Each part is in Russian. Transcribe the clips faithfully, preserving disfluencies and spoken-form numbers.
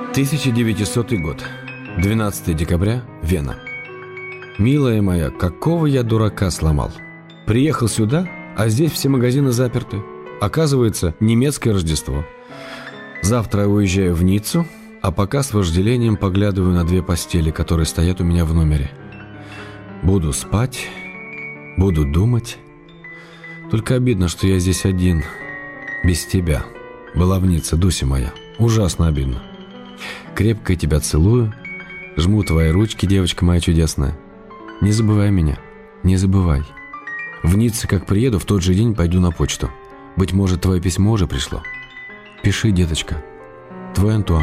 тысяча девятисотый год. двенадцатое декабря. Вена. Милая моя, какого я дурака сломал. Приехал сюда, а здесь все магазины заперты. Оказывается, немецкое Рождество. Завтра я уезжаю в Ниццу, а пока с вожделением поглядываю на две постели, которые стоят у меня в номере. Буду спать, буду думать. Только обидно, что я здесь один, без тебя. Была в Ницце, Дуся моя. Ужасно обидно. Крепко тебя целую, жму твои ручки, девочка моя чудесная. Не забывай меня, не забывай. В Ницце, как приеду, в тот же день пойду на почту. Быть может, твое письмо уже пришло. Пиши, деточка. Твой Антуан.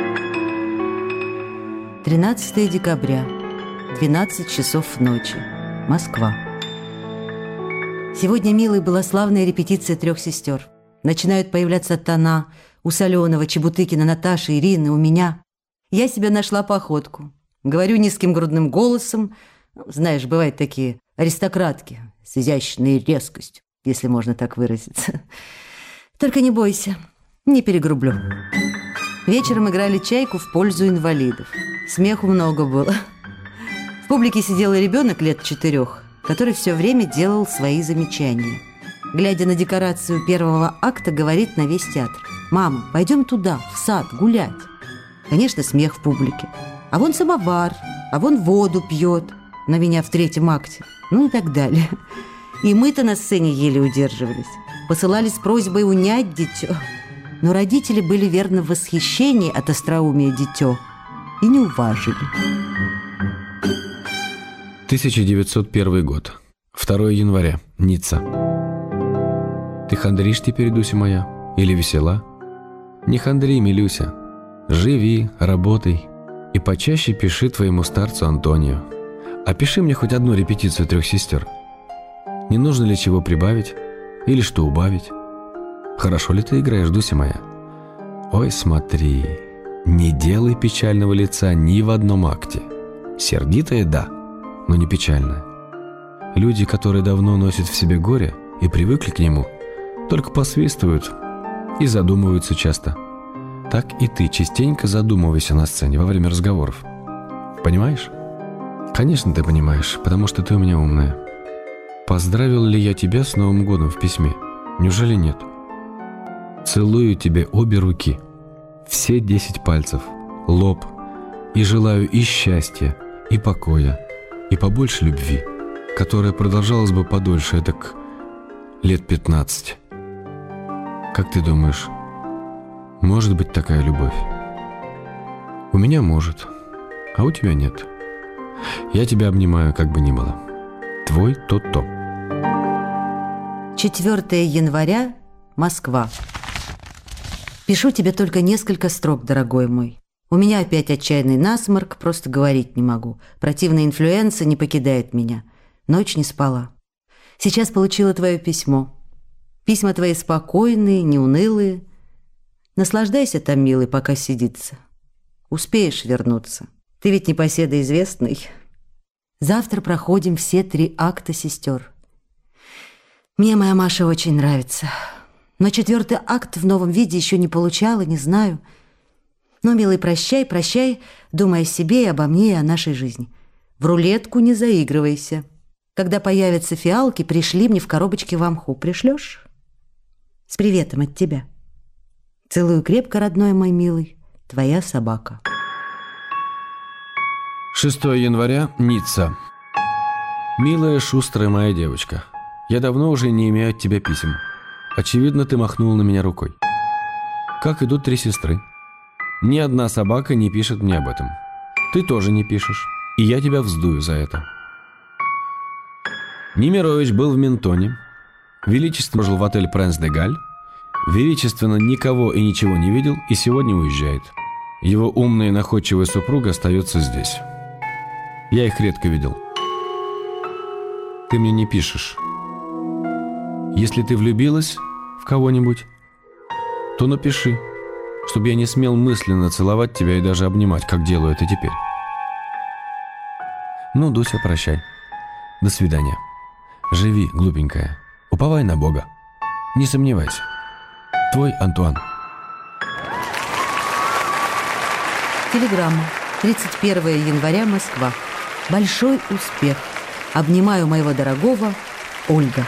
тринадцатое декабря, двенадцать часов ночи. Москва. Сегодня, милой, была славная репетиция трех сестер. Начинают появляться тона у Соленова, Чебутыкина, Наташи, Ирины, у меня. Я себя нашла походку. Говорю низким грудным голосом. Знаешь, бывают такие аристократки с изящной резкостью, если можно так выразиться. Только не бойся, не перегрублю. Вечером играли чайку в пользу инвалидов. Смеху много было. В публике сидел ребенок лет четырех, который все время делал свои замечания. Глядя на декорацию первого акта, говорит на весь театр: «Мама, пойдем туда, в сад, гулять». Конечно, смех в публике. А вон самовар, а вон воду пьет на меня в третьем акте. Ну и так далее. И мы-то на сцене еле удерживались. Посылали с просьбой унять дитё. Но родители были верно в восхищении от остроумия дитё и не уважили. тысяча девятьсот первый год. второе января. Ницца. Ты хандришь теперь, Дуся моя? Или весела? Не хандри, милюся. Живи, работай. И почаще пиши твоему старцу Антонию. А пиши мне хоть одну репетицию трех сестер. Не нужно ли чего прибавить? Или что убавить? Хорошо ли ты играешь, Дуся моя? Ой, смотри, не делай печального лица ни в одном акте. Сердитая, да, но не печальная. Люди, которые давно носят в себе горе и привыкли к нему, только посвистывают и задумываются часто. Так и ты частенько задумывайся на сцене во время разговоров. Понимаешь? Конечно, ты понимаешь, потому что ты у меня умная. Поздравил ли я тебя с Новым годом в письме? Неужели нет? Целую тебе обе руки, все десять пальцев, лоб, и желаю и счастья, и покоя, и побольше любви, которая продолжалась бы подольше, так лет пятнадцать. Как ты думаешь, может быть такая любовь? У меня может, а у тебя нет. Я тебя обнимаю, как бы ни было. Твой То-То. четвёртое января. Москва. Пишу тебе только несколько строк, дорогой мой. У меня опять отчаянный насморк, просто говорить не могу. Противная инфлюенса не покидает меня. Ночь не спала. Сейчас получила твое письмо. Письма твои спокойные, неунылые. Наслаждайся там, милый, пока сидится. Успеешь вернуться. Ты ведь непоседа известный. Завтра проходим все три акта сестер. Мне моя Маша очень нравится. Но четвертый акт в новом виде еще не получала, не знаю. Но, милый, прощай, прощай, думай о себе и обо мне, и о нашей жизни. В рулетку не заигрывайся. Когда появятся фиалки, пришли мне в коробочке в мху. Пришлешь? С приветом от тебя. Целую крепко, родной мой милый, твоя собака. шестое января. Ницца. Милая, шустрая моя девочка, я давно уже не имею от тебя писем. Очевидно, ты махнул на меня рукой. Как идут три сестры? Ни одна собака не пишет мне об этом. Ты тоже не пишешь, и я тебя вздую за это. Немирович был в Ментоне, величественно жил в отель «Принц де Галь», величественно никого и ничего не видел и сегодня уезжает. Его умная и находчивая супруга остается здесь. Я их редко видел. Ты мне не пишешь. Если ты влюбилась в кого-нибудь, то напиши, чтобы я не смел мысленно целовать тебя и даже обнимать, как делаю это теперь. Ну, Дуся, прощай. До свидания. Живи, глупенькая. Уповай на Бога. Не сомневайся. Твой Антуан. Телеграмма. тридцать первого января, Москва. Большой успех. Обнимаю моего дорогого, Ольга.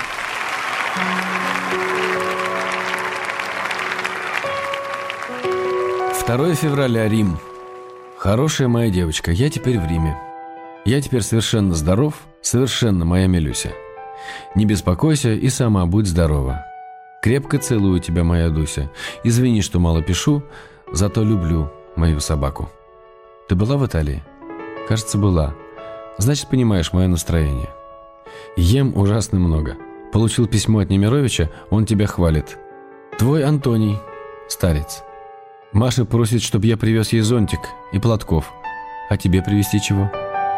второго февраля, Рим. Хорошая моя девочка, я теперь в Риме. Я теперь совершенно здоров, совершенно моя Милюся. Не беспокойся и сама будь здорова. Крепко целую тебя, моя Дуся. Извини, что мало пишу, зато люблю мою собаку. Ты была в Италии? Кажется, была. Значит, понимаешь мое настроение. Ем ужасно много. Получил письмо от Немировича, он тебя хвалит. Твой Антоний, старец. Маша просит, чтобы я привез ей зонтик и платков. А тебе привезти чего?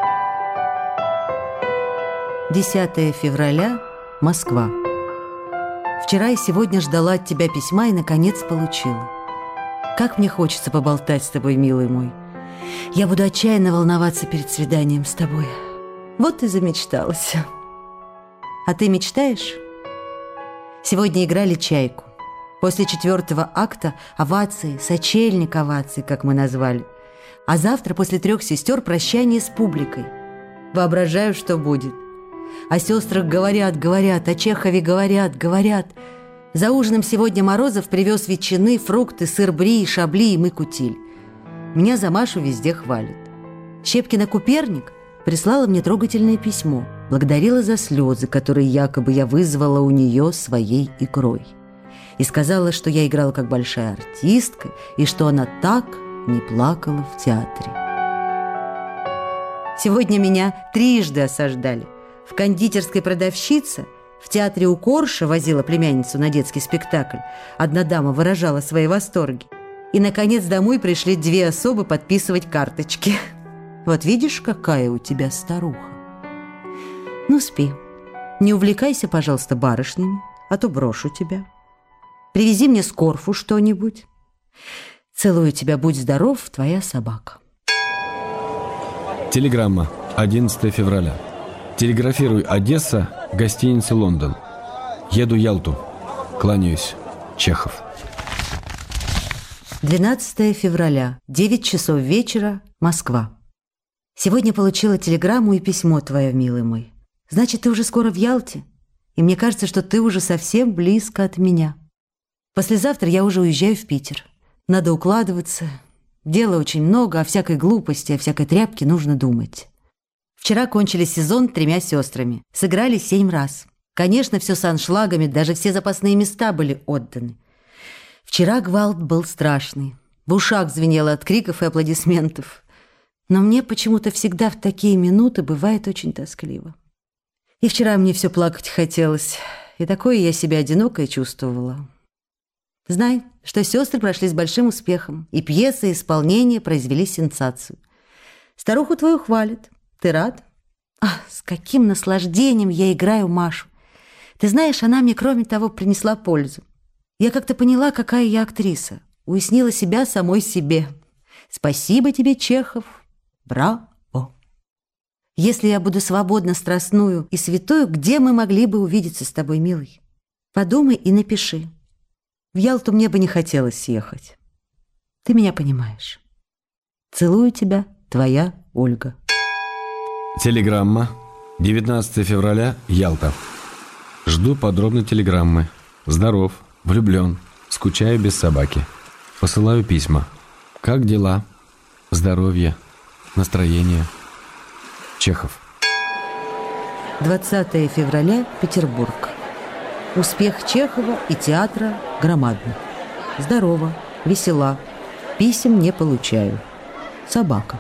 десятого февраля, Москва. Вчера и сегодня ждала от тебя письма и, наконец, получила. Как мне хочется поболтать с тобой, милый мой. Я буду отчаянно волноваться перед свиданием с тобой. Вот и замечталась. А ты мечтаешь? Сегодня играли «Чайку». После четвертого акта овации, сочельник оваций, как мы назвали. А завтра после трех сестер прощание с публикой. Воображаю, что будет. О сестрах говорят, говорят, о Чехове говорят, говорят. За ужином сегодня Морозов привез ветчины, фрукты, сыр бри, шабли, и мы кутиль. Меня за Машу везде хвалят. Щепкина Куперник прислала мне трогательное письмо, благодарила за слезы, которые якобы я вызвала у нее своей игрой. И сказала, что я играла как большая артистка, и что она так не плакала в театре. Сегодня меня трижды осаждали. В кондитерской продавщица, в театре у Корша возила племянницу на детский спектакль. Одна дама выражала свои восторги. И, наконец, домой пришли две особы подписывать карточки. Вот видишь, какая у тебя старуха. Ну, спи. Не увлекайся, пожалуйста, барышнями, а то брошу тебя. Привези мне с Корфу что-нибудь. Целую тебя, будь здоров, твоя собака. Телеграмма. одиннадцатого февраля. Телеграфируй Одесса, гостиница Лондон. Еду Ялту. Кланяюсь. Чехов. двенадцатого февраля, девять часов вечера, Москва. Сегодня получила телеграмму и письмо твое, милый мой. Значит, ты уже скоро в Ялте? И мне кажется, что ты уже совсем близко от меня. Послезавтра я уже уезжаю в Питер. Надо укладываться. Дела очень много, о всякой глупости, о всякой тряпке нужно думать. Вчера кончили сезон тремя сестрами. Сыграли семь раз. Конечно, все с аншлагами, даже все запасные места были отданы. Вчера гвалт был страшный. В ушах звенело от криков и аплодисментов. Но мне почему-то всегда в такие минуты бывает очень тоскливо. И вчера мне все плакать хотелось. И такое я себя одинокой чувствовала. Знай, что сестры прошли с большим успехом, и пьесы, и исполнения произвели сенсацию. Старуху твою хвалят. Ты рад? Ах, с каким наслаждением я играю Машу. Ты знаешь, она мне, кроме того, принесла пользу. Я как-то поняла, какая я актриса. Уяснила себя самой себе. Спасибо тебе, Чехов. Браво. Если я буду свободна, страстную и святою, где мы могли бы увидеться с тобой, милый? Подумай и напиши. В Ялту мне бы не хотелось ехать. Ты меня понимаешь. Целую тебя, твоя Ольга. Телеграмма. девятнадцатого февраля, Ялта. Жду подробной телеграммы. Здоров, влюблен, скучаю без собаки. Посылаю письма. Как дела? Здоровье, настроение. Чехов. двадцатого февраля, Петербург. Успех Чехова и театра громадный. Здорово, весела. Писем не получаю. Собака.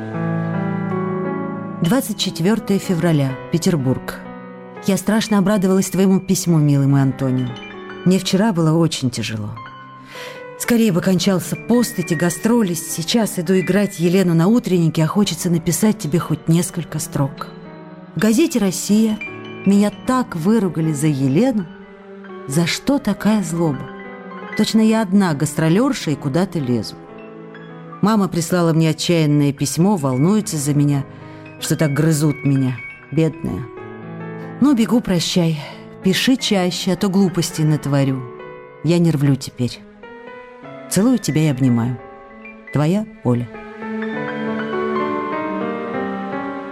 двадцать четвёртого февраля, Петербург. Я страшно обрадовалась твоему письму, милый мой Антонио. Мне вчера было очень тяжело. Скорее бы кончался пост, эти гастроли. Сейчас иду играть Елену на утреннике, а хочется написать тебе хоть несколько строк. В газете «Россия» меня так выругали за Елену. За что такая злоба? Точно я одна гастролерша и куда-то лезу. Мама прислала мне отчаянное письмо, волнуется за меня, что так грызут меня, бедная. Ну, бегу, прощай. Пиши чаще, а то глупости натворю. Я нервлю теперь. Целую тебя и обнимаю. Твоя Оля.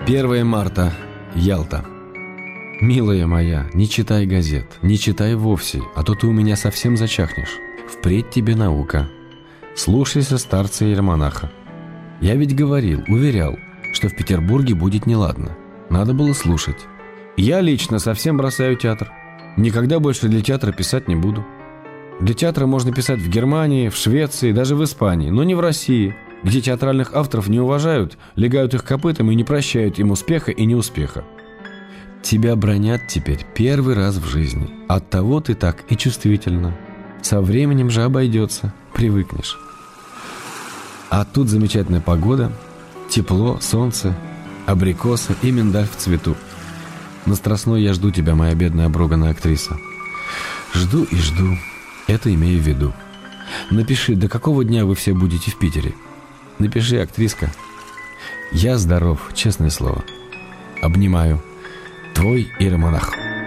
первое марта. Ялта. Милая моя, не читай газет, не читай вовсе, а то ты у меня совсем зачахнешь. Впредь тебе наука. Слушайся старца иеромонаха. Я ведь говорил, уверял, что в Петербурге будет неладно. Надо было слушать. Я лично совсем бросаю театр. Никогда больше для театра писать не буду. Для театра можно писать в Германии, в Швеции, даже в Испании, но не в России, где театральных авторов не уважают, легают их копытом и не прощают им успеха и неуспеха. Тебя бранят теперь первый раз в жизни. Оттого ты так и чувствительна. Со временем же обойдется, привыкнешь. А тут замечательная погода, тепло, солнце, абрикосы и миндаль в цвету. На Страстной я жду тебя, моя бедная обруганная актриса. Жду и жду, это имею в виду. Напиши, до какого дня вы все будете в Питере. Напиши, актриска. Я здоров, честное слово. Обнимаю. Твой иеромонах.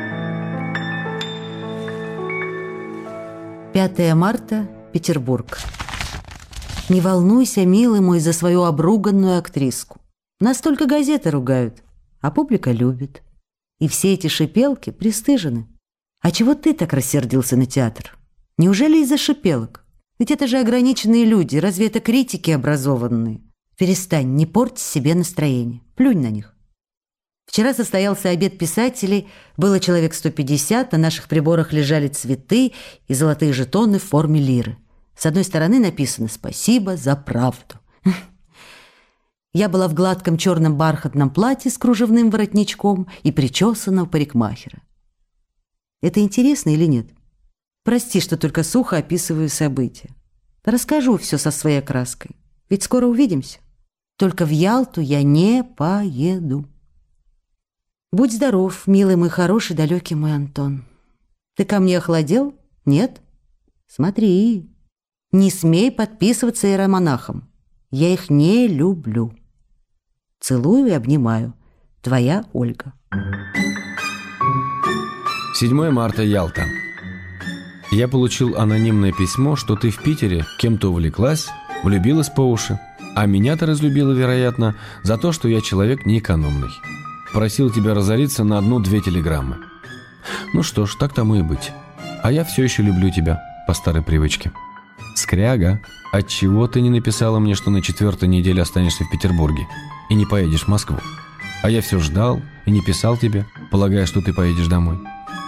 пятое марта. Петербург. Не волнуйся, милый мой, за свою обруганную актриску. Нас только газеты ругают, а публика любит. И все эти шипелки пристыжены. А чего ты так рассердился на театр? Неужели из-за шипелок? Ведь это же ограниченные люди, разве это критики образованные? Перестань, не порть себе настроение. Плюнь на них. Вчера состоялся обед писателей, было человек сто пятьдесят, на наших приборах лежали цветы и золотые жетоны в форме лиры. С одной стороны написано «Спасибо за правду». Я была в гладком черном бархатном платье с кружевным воротничком и причесана у парикмахера. Это интересно или нет? Прости, что только сухо описываю события. Расскажу все со своей окраской, ведь скоро увидимся. Только в Ялту я не поеду. Будь здоров, милый мой хороший, далекий мой Антон. Ты ко мне охладел? Нет? Смотри, не смей подписываться иеромонахом. Я их не люблю. Целую и обнимаю. Твоя Ольга. седьмое марта. Ялта. Я получил анонимное письмо, что ты в Питере кем-то увлеклась, влюбилась по уши, а меня ты разлюбила, вероятно, за то, что я человек неэкономный. Просил тебя разориться на одну-две телеграммы. Ну что ж, так тому и быть. А я все еще люблю тебя, по старой привычке. Скряга, отчего ты не написала мне, что на четвертой неделе останешься в Петербурге и не поедешь в Москву? А я все ждал и не писал тебе, полагая, что ты поедешь домой.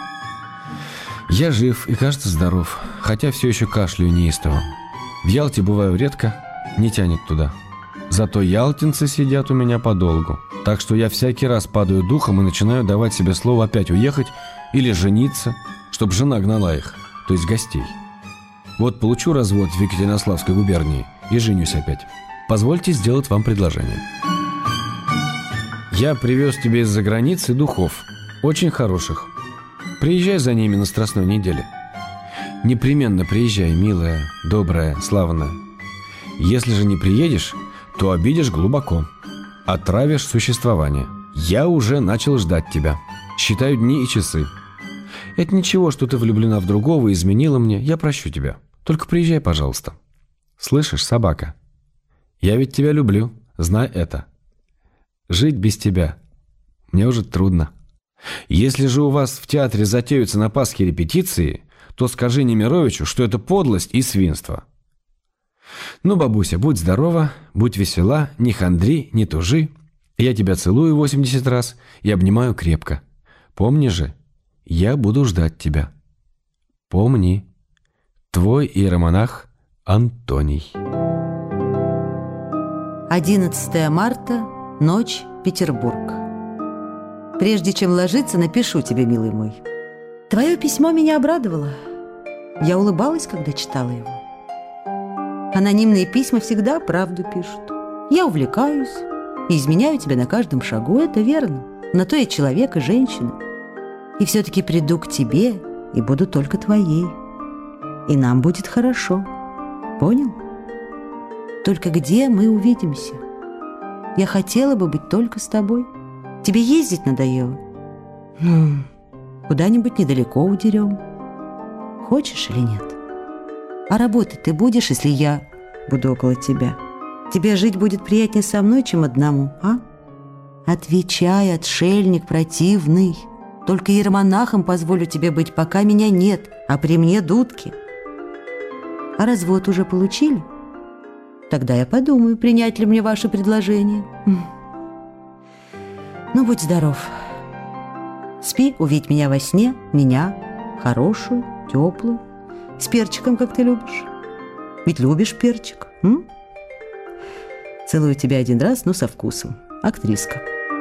Я жив и, кажется, здоров, хотя все еще кашляю неистово. В Ялте бываю редко, не тянет туда. Зато ялтинцы сидят у меня подолгу, так что я всякий раз падаю духом и начинаю давать себе слово опять уехать или жениться, чтобы жена гнала их, то есть гостей. Вот получу развод в Екатеринославской губернии и женюсь опять. Позвольте сделать вам предложение. Я привез тебе из-за границы духов, очень хороших. Приезжай за ними на Страстной неделе. Непременно приезжай, милая, добрая, славная. Если же не приедешь, то обидишь глубоко, отравишь существование. Я уже начал ждать тебя. Считаю дни и часы. Это ничего, что ты влюблена в другого и изменила мне. Я прощу тебя. Только приезжай, пожалуйста. Слышишь, собака? Я ведь тебя люблю. Знай это. Жить без тебя мне уже трудно. Если же у вас в театре затеются на Пасхе репетиции, то скажи Немировичу, что это подлость и свинство. Ну, бабуся, будь здорова, будь весела, не хандри, не тужи. Я тебя целую восемьдесят раз и обнимаю крепко. Помни же, я буду ждать тебя. Помни, твой иеромонах Антоний. одиннадцатое марта. Ночь. Петербург. Прежде чем ложиться, напишу тебе, милый мой. Твое письмо меня обрадовало. Я улыбалась, когда читала его. Анонимные письма всегда правду пишут. Я увлекаюсь и изменяю тебя на каждом шагу, это верно. На то я человек и женщина. И все-таки приду к тебе и буду только твоей. И нам будет хорошо. Понял? Только где мы увидимся? Я хотела бы быть только с тобой. Тебе ездить надоело? Ну, куда-нибудь недалеко удерем. Хочешь или нет? А работать ты будешь, если я буду около тебя? Тебе жить будет приятнее со мной, чем одному, а? Отвечай, отшельник противный. Только иеромонахом позволю тебе быть, пока меня нет, а при мне дудки. А развод уже получили? Тогда я подумаю, принять ли мне ваше предложение. Ну, будь здоров. Спи, увидь меня во сне, меня, хорошую, теплую, с перчиком, как ты любишь. Ведь любишь перчик, м? Целую тебя один раз, но со вкусом. Актриска.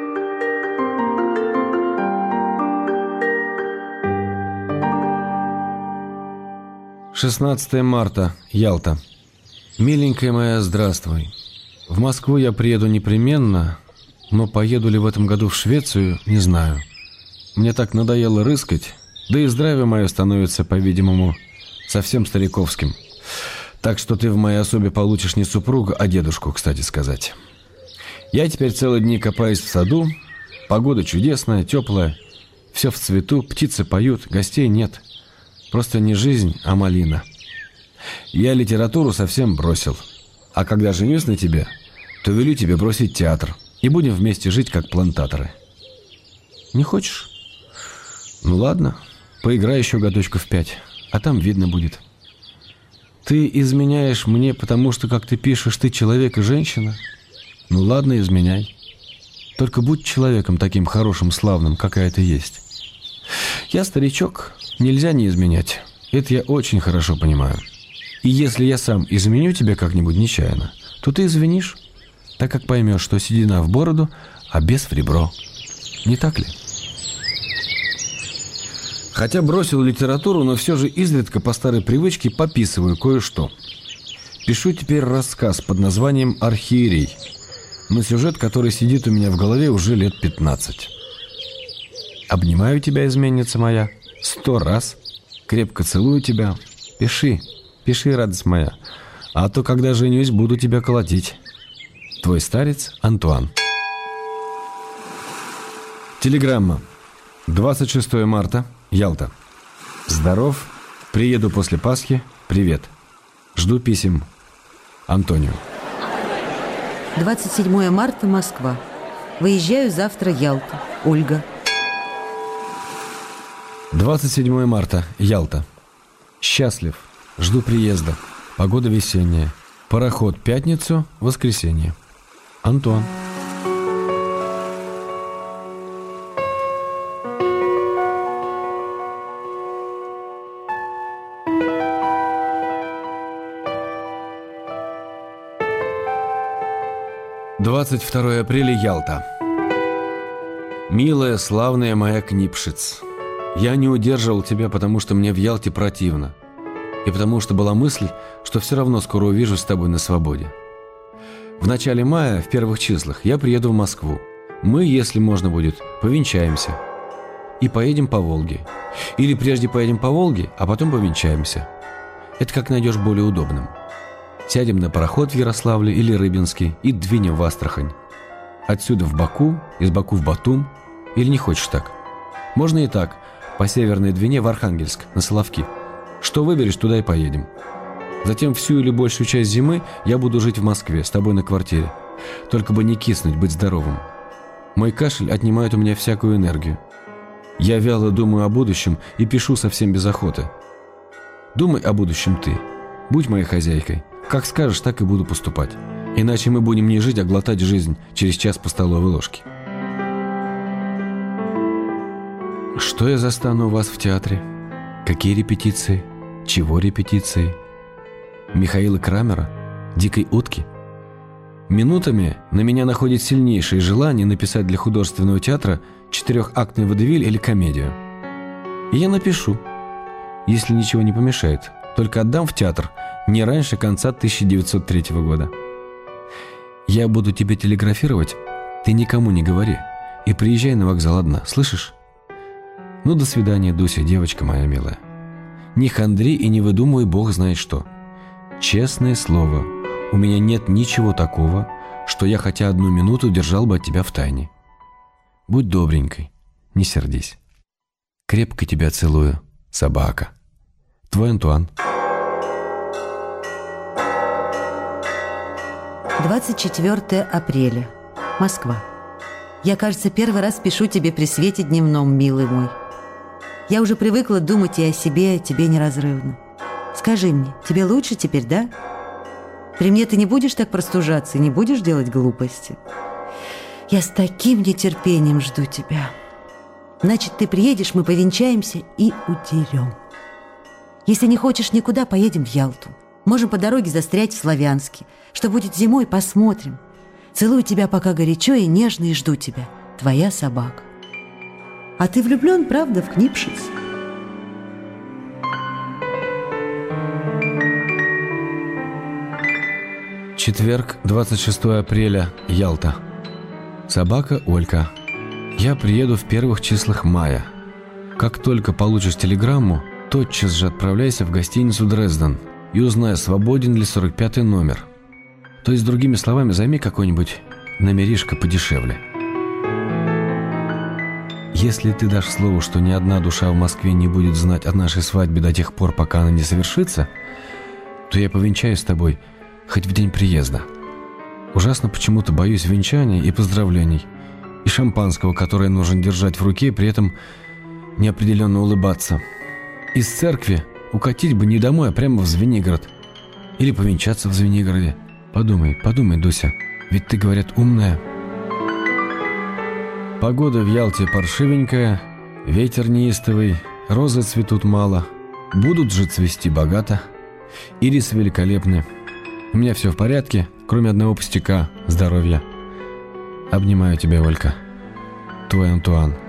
шестнадцатое марта, Ялта. Миленькая моя, здравствуй. В Москву я приеду непременно, но поеду ли в этом году в Швецию, не знаю. Мне так надоело рыскать, да и здравие мое становится, по-видимому, совсем стариковским. Так что ты в моей особе получишь не супруга, а дедушку, кстати сказать. Я теперь целые дни копаюсь в саду, погода чудесная, теплая, все в цвету, птицы поют, гостей нет. Просто не жизнь, а малина. Я литературу совсем бросил. А когда женюсь на тебе, то велю тебе бросить театр. И будем вместе жить, как плантаторы. Не хочешь? Ну ладно, поиграй еще годочков пять, а там видно будет. Ты изменяешь мне, потому что, как ты пишешь, ты человек и женщина? Ну ладно, изменяй. Только будь человеком таким хорошим, славным, какая ты есть. Я старичок, нельзя не изменять. Это я очень хорошо понимаю. И если я сам изменю тебя как-нибудь нечаянно, то ты извинишь, так как поймешь, что седина в бороду, а бес в ребро. Не так ли? Хотя бросил литературу, но все же изредка по старой привычке пописываю кое-что. Пишу теперь рассказ под названием «Архиерей», на сюжет, который сидит у меня в голове уже лет пятнадцать. Обнимаю тебя, изменница моя, сто раз, крепко целую тебя. Пиши, пиши, радость моя, а то, когда женюсь, буду тебя колотить. Твой старец Антуан. Телеграмма. двадцать шестое марта, Ялта. Здоров, приеду после Пасхи, привет. Жду писем. Антонио. двадцать седьмое марта, Москва. Выезжаю завтра, Ялта. Ольга. двадцать седьмое марта, Ялта. Счастлив, жду приезда. Погода весенняя. Пароход пятницу, воскресенье. Антон. двадцать второе апреля, Ялта. Милая, славная моя Книпшиц, я не удерживал тебя, потому что мне в Ялте противно. И потому что была мысль, что все равно скоро увижусь с тобой на свободе. В начале мая, в первых числах, я приеду в Москву. Мы, если можно будет, повенчаемся. И поедем по Волге. Или прежде поедем по Волге, а потом повенчаемся. Это как найдешь более удобным. Сядем на пароход в Ярославле или Рыбинске и двинем в Астрахань. Отсюда в Баку, из Баку в Батум. Или не хочешь так? Можно и так, по Северной Двине в Архангельск, на Соловки. Что выберешь, туда и поедем. Затем всю или большую часть зимы я буду жить в Москве, с тобой на квартире. Только бы не киснуть, быть здоровым. Мой кашель отнимает у меня всякую энергию. Я вяло думаю о будущем и пишу совсем без охоты. Думай о будущем ты. Будь моей хозяйкой. Как скажешь, так и буду поступать. Иначе мы будем не жить, а глотать жизнь через час по столовой ложке. Что я застану у вас в театре? Какие репетиции? Чего репетиции? Михаила Крамера? Дикой утки? Минутами на меня находит сильнейшее желание написать для художественного театра четырехактный водевиль или комедию. И я напишу, если ничего не помешает. Только отдам в театр не раньше конца тысяча девятьсот третьего года. Я буду тебе телеграфировать, ты никому не говори. И приезжай на вокзал одна, слышишь? Ну, до свидания, Дуся, девочка моя милая. Не хандри и не выдумывай бог знает что. Честное слово, у меня нет ничего такого, что я хотя одну минуту держал бы от тебя в тайне. Будь добренькой, не сердись. Крепко тебя целую, собака. Твой Антуан. двадцать четвёртое апреля. Москва. Я, кажется, первый раз пишу тебе при свете дневном, милый мой. Я уже привыкла думать и о себе, и о тебе неразрывно. Скажи мне, тебе лучше теперь, да? При мне ты не будешь так простужаться и не будешь делать глупости? Я с таким нетерпением жду тебя. Значит, ты приедешь, мы повенчаемся и удерем. Если не хочешь никуда, поедем в Ялту. Можем по дороге застрять в Славянске. Что будет зимой, посмотрим. Целую тебя пока горячо и нежно, и жду тебя. Твоя собака. А ты влюблен, правда, в Книпшиц? Четверг, двадцать шестое апреля, Ялта. Собака Олька. Я приеду в первых числах мая. Как только получишь телеграмму, тотчас же отправляйся в гостиницу «Дрезден» и узнай, свободен ли сорок пятый номер. То есть, другими словами, займи какой-нибудь номеришко подешевле. Если ты дашь слово, что ни одна душа в Москве не будет знать о нашей свадьбе до тех пор, пока она не совершится, то я повенчаюсь с тобой хоть в день приезда. Ужасно почему-то боюсь венчания и поздравлений, и шампанского, которое нужно держать в руке, при этом неопределенно улыбаться. Из церкви укатить бы не домой, а прямо в Звенигород. Или повенчаться в Звенигороде. Подумай, подумай, Дуся, ведь ты, говорят, умная. Погода в Ялте паршивенькая, ветер неистовый, розы цветут мало, будут же цвести богато, ирисы великолепны. У меня все в порядке, кроме одного пустяка – здоровья. Обнимаю тебя, Олька. Твой Антуан.